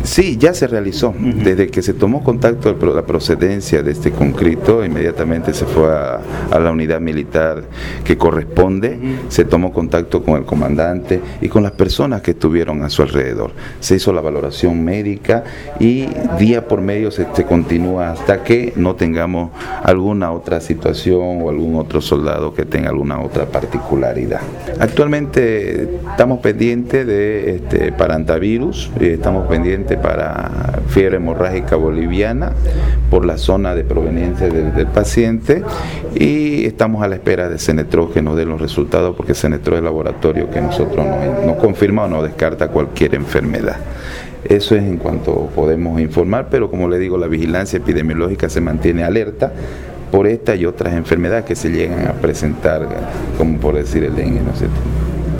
Sí, ya se realizó. Desde que se tomó contacto de la procedencia de este conscripto, inmediatamente se fue a la unidad militar que corresponde, se tomó contacto con el comandante y con las personas que estuvieron a su alrededor. Se hizo la valoración médica y día por medio se continúa hasta que no tengamos alguna otra situación o algún otro soldado que tenga alguna otra particularidad. Actualmente estamos pendientes de parantavirus, estamos pendientes para fiebre hemorrágica boliviana por la zona de proveniencia del paciente y estamos a la espera de Senetro que nos dé los resultados, porque Senetro es el laboratorio que nosotros nos confirma o nos descarta cualquier enfermedad. Eso es en cuanto podemos informar, pero como le digo, la vigilancia epidemiológica se mantiene alerta por esta y otras enfermedades que se llegan a presentar, como por decir el dengue, ¿no es cierto?